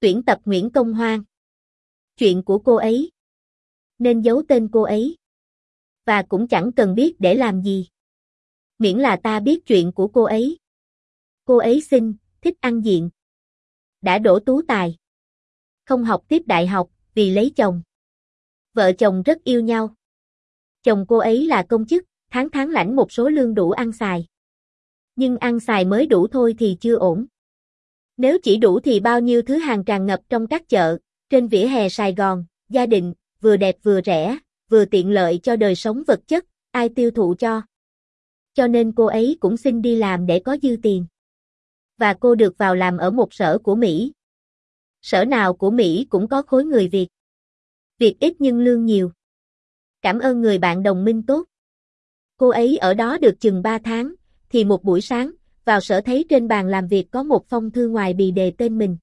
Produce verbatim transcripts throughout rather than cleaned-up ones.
Tuyển tập Nguyễn Công Hoan. Chuyện của cô ấy. Nên giấu tên cô ấy. Và cũng chẳng cần biết để làm gì. Miễn là ta biết chuyện của cô ấy. Cô ấy xinh, thích ăn diện. Đã đỗ tú tài. Không học tiếp đại học, vì lấy chồng. Vợ chồng rất yêu nhau. Chồng cô ấy là công chức, tháng tháng lãnh một số lương đủ ăn xài. Nhưng ăn xài mới đủ thôi thì chưa ổn. Nếu chỉ đủ thì bao nhiêu thứ hàng tràn ngập trong các chợ, trên vỉa hè Sài Gòn, gia đình, vừa đẹp vừa rẻ, vừa tiện lợi cho đời sống vật chất, ai tiêu thụ cho. Cho nên cô ấy cũng xin đi làm để có dư tiền. Và cô được vào làm ở một sở của Mỹ. Sở nào của Mỹ cũng có khối người Việt. Việc ít nhưng lương nhiều. Cảm ơn người bạn đồng minh tốt. Cô ấy ở đó được chừng ba tháng, thì một buổi sáng, vào sở thấy trên bàn làm việc có một phong thư ngoài bì đề tên mình.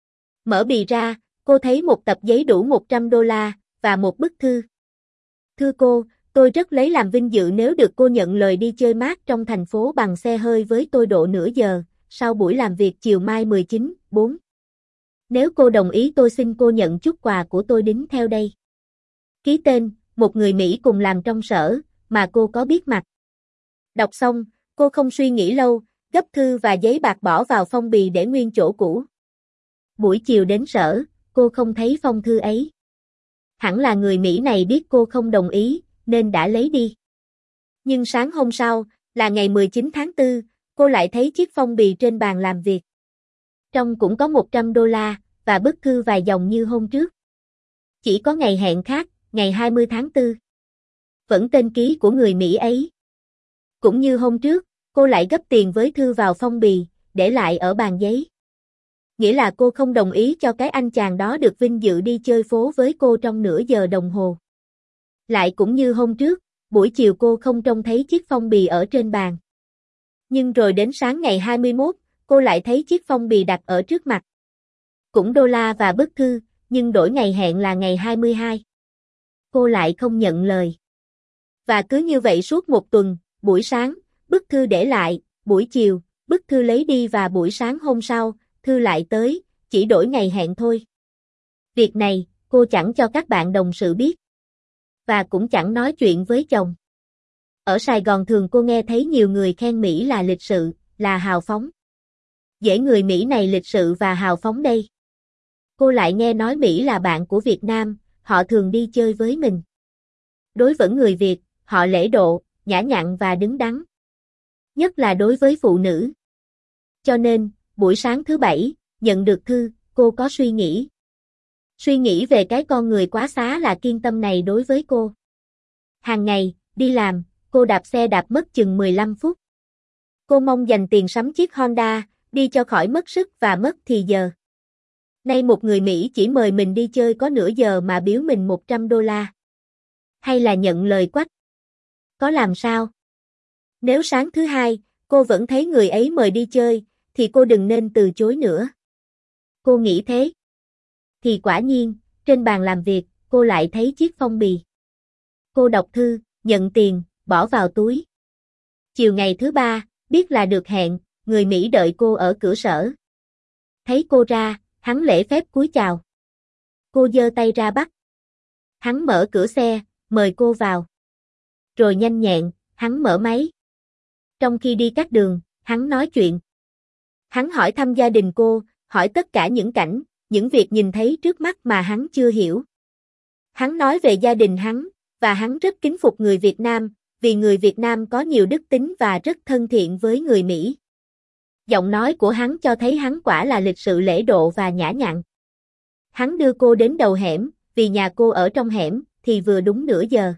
Mở bì ra, cô thấy một tập giấy đủ một trăm đô la, và một bức thư. Thưa cô, tôi rất lấy làm vinh dự nếu được cô nhận lời đi chơi mát trong thành phố bằng xe hơi với tôi độ nửa giờ, sau buổi làm việc chiều mai mười chín, bốn. Nếu cô đồng ý tôi xin cô nhận chút quà của tôi đính theo đây. Ký tên, một người Mỹ cùng làm trong sở, mà cô có biết mặt. Đọc xong, cô không suy nghĩ lâu, gấp thư và giấy bạc bỏ vào phong bì để nguyên chỗ cũ. Buổi chiều đến sở, cô không thấy phong thư ấy. Hẳn là người Mỹ này biết cô không đồng ý, nên đã lấy đi. Nhưng sáng hôm sau, là ngày mười chín tháng tư, cô lại thấy chiếc phong bì trên bàn làm việc. Trong cũng có một trăm đô la, và bức thư vài dòng như hôm trước. Chỉ có ngày hẹn khác, ngày hai mươi tháng tư. Vẫn tên ký của người Mỹ ấy. Cũng như hôm trước, cô lại gấp tiền với thư vào phong bì, để lại ở bàn giấy. Nghĩa là cô không đồng ý cho cái anh chàng đó được vinh dự đi chơi phố với cô trong nửa giờ đồng hồ. Lại cũng như hôm trước, buổi chiều cô không trông thấy chiếc phong bì ở trên bàn. Nhưng rồi đến sáng ngày hai mươi mốt, cô lại thấy chiếc phong bì đặt ở trước mặt. Cũng đô la và bức thư, nhưng đổi ngày hẹn là ngày hai mươi hai. Cô lại không nhận lời. Và cứ như vậy suốt một tuần, buổi sáng, bức thư để lại, buổi chiều, bức thư lấy đi và buổi sáng hôm sau, thư lại tới, chỉ đổi ngày hẹn thôi. Việc này, cô chẳng cho các bạn đồng sự biết. Và cũng chẳng nói chuyện với chồng. Ở Sài Gòn thường cô nghe thấy nhiều người khen Mỹ là lịch sự, là hào phóng. Dễ người Mỹ này lịch sự và hào phóng đây. Cô lại nghe nói Mỹ là bạn của Việt Nam, họ thường đi chơi với mình. Đối với người Việt, họ lễ độ, nhã nhặn và đứng đắn. Nhất là đối với phụ nữ. Cho nên, buổi sáng thứ bảy, nhận được thư, cô có suy nghĩ. Suy nghĩ về cái con người quá xá là kiên tâm này đối với cô. Hàng ngày, đi làm, cô đạp xe đạp mất chừng mười lăm phút. Cô mong dành tiền sắm chiếc Honda, đi cho khỏi mất sức và mất thì giờ. Nay một người Mỹ chỉ mời mình đi chơi có nửa giờ mà biếu mình một trăm đô la. Hay là nhận lời quách? Có làm sao? Nếu sáng thứ hai, cô vẫn thấy người ấy mời đi chơi, thì cô đừng nên từ chối nữa. Cô nghĩ thế. Thì quả nhiên, trên bàn làm việc, cô lại thấy chiếc phong bì. Cô đọc thư, nhận tiền, bỏ vào túi. Chiều ngày thứ ba, biết là được hẹn, người Mỹ đợi cô ở cửa sở. Thấy cô ra, hắn lễ phép cúi chào. Cô giơ tay ra bắt. Hắn mở cửa xe, mời cô vào. Rồi nhanh nhẹn, hắn mở máy. Trong khi đi các đường, hắn nói chuyện. Hắn hỏi thăm gia đình cô, hỏi tất cả những cảnh, những việc nhìn thấy trước mắt mà hắn chưa hiểu. Hắn nói về gia đình hắn, và hắn rất kính phục người Việt Nam, vì người Việt Nam có nhiều đức tính và rất thân thiện với người Mỹ. Giọng nói của hắn cho thấy hắn quả là lịch sự lễ độ và nhã nhặn. Hắn đưa cô đến đầu hẻm, vì nhà cô ở trong hẻm, thì vừa đúng nửa giờ.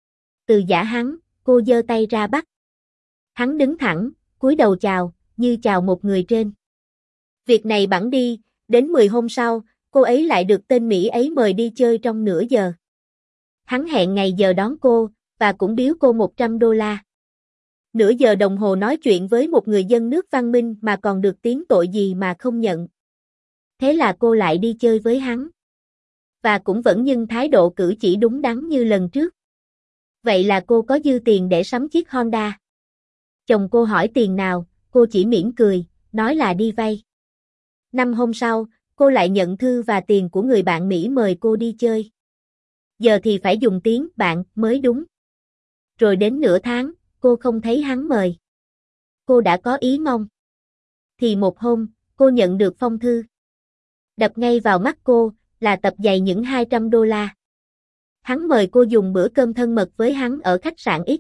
Từ giả hắn, cô giơ tay ra bắt. Hắn đứng thẳng, cúi đầu chào, như chào một người trên. Việc này bẵng đi, đến mười hôm sau, cô ấy lại được tên Mỹ ấy mời đi chơi trong nửa giờ. Hắn hẹn ngày giờ đón cô, và cũng biếu cô một trăm đô la. Nửa giờ đồng hồ nói chuyện với một người dân nước văn minh mà còn được tiếng tội gì mà không nhận. Thế là cô lại đi chơi với hắn. Và cũng vẫn nhưng thái độ cử chỉ đúng đắn như lần trước. Vậy là cô có dư tiền để sắm chiếc Honda. Chồng cô hỏi tiền nào, cô chỉ mỉm cười, nói là đi vay. Năm hôm sau, cô lại nhận thư và tiền của người bạn Mỹ mời cô đi chơi. Giờ thì phải dùng tiếng bạn mới đúng. Rồi đến nửa tháng, cô không thấy hắn mời. Cô đã có ý mong. Thì một hôm, cô nhận được phong thư. Đập ngay vào mắt cô, là tập giày những hai trăm đô la. Hắn mời cô dùng bữa cơm thân mật với hắn ở khách sạn X.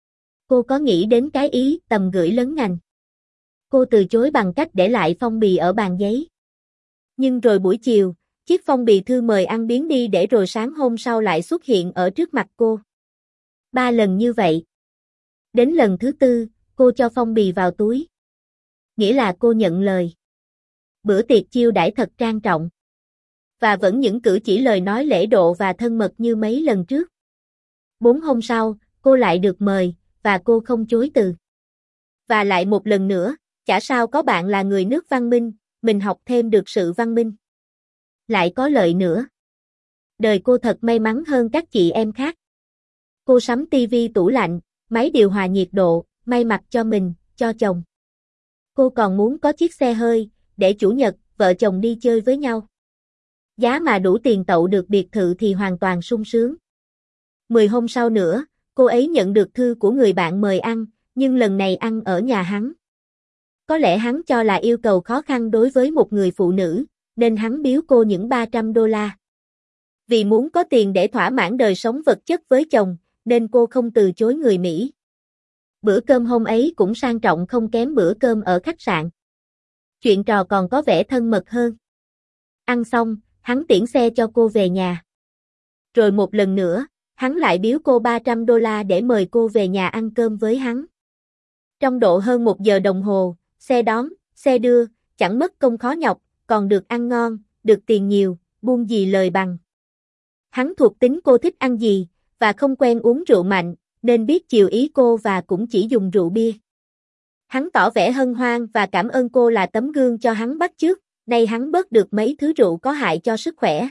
Cô có nghĩ đến cái ý tầm gửi lớn ngành. Cô từ chối bằng cách để lại phong bì ở bàn giấy. Nhưng rồi buổi chiều, chiếc phong bì thư mời ăn biến đi để rồi sáng hôm sau lại xuất hiện ở trước mặt cô. Ba lần như vậy. Đến lần thứ tư, cô cho phong bì vào túi. Nghĩa là cô nhận lời. Bữa tiệc chiêu đãi thật trang trọng. Và vẫn những cử chỉ lời nói lễ độ và thân mật như mấy lần trước. Bốn hôm sau, cô lại được mời, và cô không chối từ. Và lại một lần nữa, chả sao có bạn là người nước văn minh, mình học thêm được sự văn minh. Lại có lợi nữa. Đời cô thật may mắn hơn các chị em khác. Cô sắm tivi tủ lạnh, máy điều hòa nhiệt độ, may mặc cho mình, cho chồng. Cô còn muốn có chiếc xe hơi, để chủ nhật, vợ chồng đi chơi với nhau. Giá mà đủ tiền tậu được biệt thự thì hoàn toàn sung sướng. Mười hôm sau nữa, cô ấy nhận được thư của người bạn mời ăn, nhưng lần này ăn ở nhà hắn. Có lẽ hắn cho là yêu cầu khó khăn đối với một người phụ nữ, nên hắn biếu cô những ba trăm đô la. Vì muốn có tiền để thỏa mãn đời sống vật chất với chồng, nên cô không từ chối người Mỹ. Bữa cơm hôm ấy cũng sang trọng không kém bữa cơm ở khách sạn. Chuyện trò còn có vẻ thân mật hơn. Ăn xong, hắn tiễn xe cho cô về nhà. Rồi một lần nữa, hắn lại biếu cô ba trăm đô la để mời cô về nhà ăn cơm với hắn. Trong độ hơn một giờ đồng hồ, xe đón, xe đưa, chẳng mất công khó nhọc, còn được ăn ngon, được tiền nhiều, buông gì lời bằng. Hắn thuộc tính cô thích ăn gì, và không quen uống rượu mạnh, nên biết chiều ý cô và cũng chỉ dùng rượu bia. Hắn tỏ vẻ hân hoan và cảm ơn cô là tấm gương cho hắn bắt chước, nay hắn bớt được mấy thứ rượu có hại cho sức khỏe.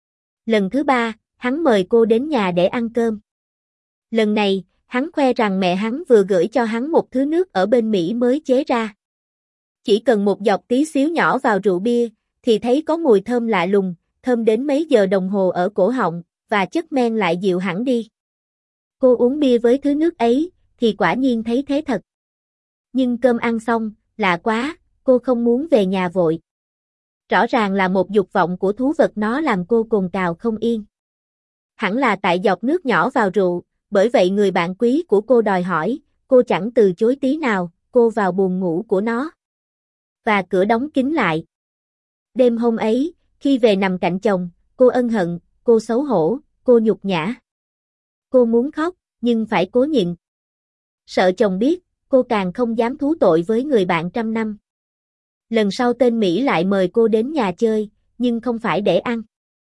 Lần thứ ba, hắn mời cô đến nhà để ăn cơm. Lần này, hắn khoe rằng mẹ hắn vừa gửi cho hắn một thứ nước ở bên Mỹ mới chế ra. Chỉ cần một giọt tí xíu nhỏ vào rượu bia, thì thấy có mùi thơm lạ lùng, thơm đến mấy giờ đồng hồ ở cổ họng, và chất men lại dịu hẳn đi. Cô uống bia với thứ nước ấy, thì quả nhiên thấy thế thật. Nhưng cơm ăn xong, lạ quá, cô không muốn về nhà vội. Rõ ràng là một dục vọng của thú vật nó làm cô cồn cào không yên. Hẳn là tại giọt nước nhỏ vào rượu, bởi vậy người bạn quý của cô đòi hỏi, cô chẳng từ chối tí nào, cô vào buồng ngủ của nó. Và cửa đóng kín lại. Đêm hôm ấy, khi về nằm cạnh chồng, cô ân hận, cô xấu hổ, cô nhục nhã. Cô muốn khóc, nhưng phải cố nhịn. Sợ chồng biết, cô càng không dám thú tội với người bạn trăm năm. Lần sau tên Mỹ lại mời cô đến nhà chơi, nhưng không phải để ăn.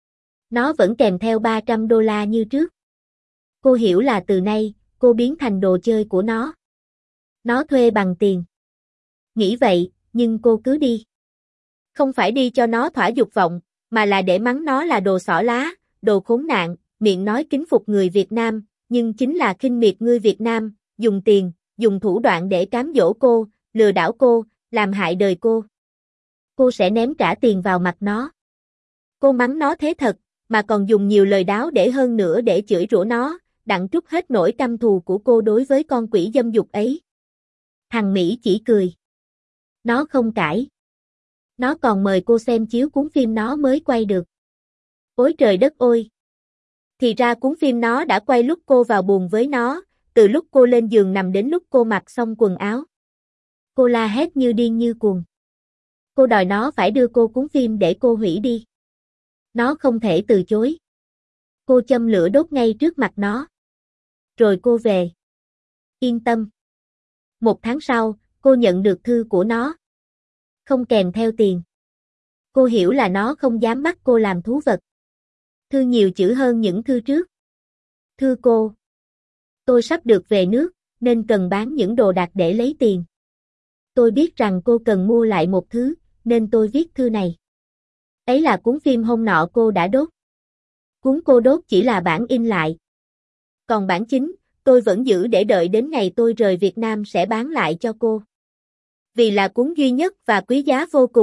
Nó vẫn kèm theo ba trăm đô la như trước. Cô hiểu là từ nay, cô biến thành đồ chơi của nó. Nó thuê bằng tiền. Nghĩ vậy, nhưng cô cứ đi. Không phải đi cho nó thỏa dục vọng, mà là để mắng nó là đồ xỏ lá, đồ khốn nạn, miệng nói kính phục người Việt Nam, nhưng chính là khinh miệt người Việt Nam, dùng tiền, dùng thủ đoạn để cám dỗ cô, lừa đảo cô, làm hại đời cô. Cô sẽ ném trả tiền vào mặt nó. Cô mắng nó thế thật, mà còn dùng nhiều lời đáo để hơn nữa để chửi rủa nó, đặng trút hết nỗi căm thù của cô đối với con quỷ dâm dục ấy. Thằng Mỹ chỉ cười. Nó không cãi. Nó còn mời cô xem chiếu cuốn phim nó mới quay được. Ôi trời đất ơi! Thì ra cuốn phim nó đã quay lúc cô vào buồng với nó, từ lúc cô lên giường nằm đến lúc cô mặc xong quần áo. Cô la hét như điên như cuồng. Cô đòi nó phải đưa cô cuốn phim để cô hủy đi. Nó không thể từ chối. Cô châm lửa đốt ngay trước mặt nó. Rồi cô về. Yên tâm. Một tháng sau, cô nhận được thư của nó. Không kèm theo tiền. Cô hiểu là nó không dám bắt cô làm thú vật. Thư nhiều chữ hơn những thư trước. Thưa cô. Tôi sắp được về nước, nên cần bán những đồ đạc để lấy tiền. Tôi biết rằng cô cần mua lại một thứ, nên tôi viết thư này. Ấy là cuốn phim hôm nọ cô đã đốt. Cuốn cô đốt chỉ là bản in lại. Còn bản chính, tôi vẫn giữ để đợi đến ngày tôi rời Việt Nam sẽ bán lại cho cô. Vì là cuốn duy nhất và quý giá vô cùng,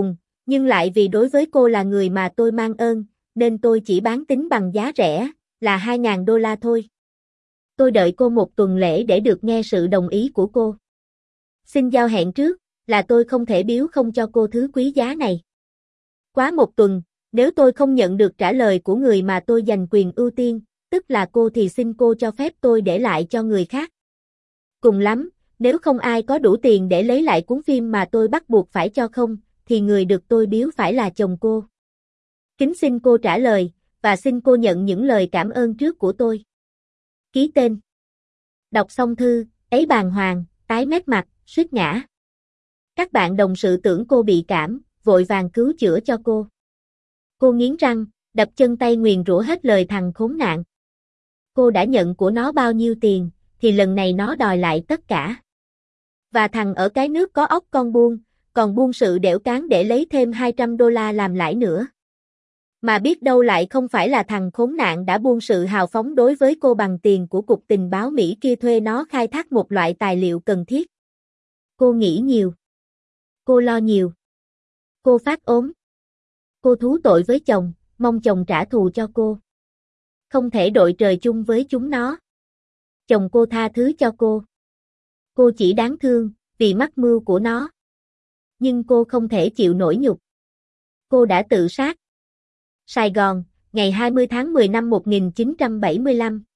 Nhưng lại vì đối với cô là người mà tôi mang ơn, nên tôi chỉ bán tính bằng giá rẻ, là hai ngàn đô la thôi. Tôi đợi cô một tuần lễ để được nghe sự đồng ý của cô. Xin giao hẹn trước, là tôi không thể biếu không cho cô thứ quý giá này. Quá một tuần, nếu tôi không nhận được trả lời của người mà tôi giành quyền ưu tiên, tức là cô thì xin cô cho phép tôi để lại cho người khác. Cùng lắm, nếu không ai có đủ tiền để lấy lại cuốn phim mà tôi bắt buộc phải cho không, thì người được tôi biếu phải là chồng cô. Kính xin cô trả lời, và xin cô nhận những lời cảm ơn trước của tôi. Ký tên. Đọc xong thư, ấy bàng hoàng, tái mét mặt, suýt ngã. Các bạn đồng sự tưởng cô bị cảm, vội vàng cứu chữa cho cô. Cô nghiến răng, đập chân tay nguyền rủa hết lời thằng khốn nạn. Cô đã nhận của nó bao nhiêu tiền, thì lần này nó đòi lại tất cả. Và thằng ở cái nước có ốc con buôn, còn buôn sự đẻo cán để lấy thêm hai trăm đô la làm lãi nữa. Mà biết đâu lại không phải là thằng khốn nạn đã buôn sự hào phóng đối với cô bằng tiền của Cục Tình báo Mỹ kia thuê nó khai thác một loại tài liệu cần thiết. Cô nghĩ nhiều. Cô lo nhiều. Cô phát ốm. Cô thú tội với chồng, mong chồng trả thù cho cô. Không thể đội trời chung với chúng nó. Chồng cô tha thứ cho cô. Cô chỉ đáng thương, vì mắc mưu của nó. Nhưng cô không thể chịu nổi nhục. Cô đã tự sát. Sài Gòn, ngày hai mươi tháng mười năm một nghìn chín trăm bảy mươi lăm.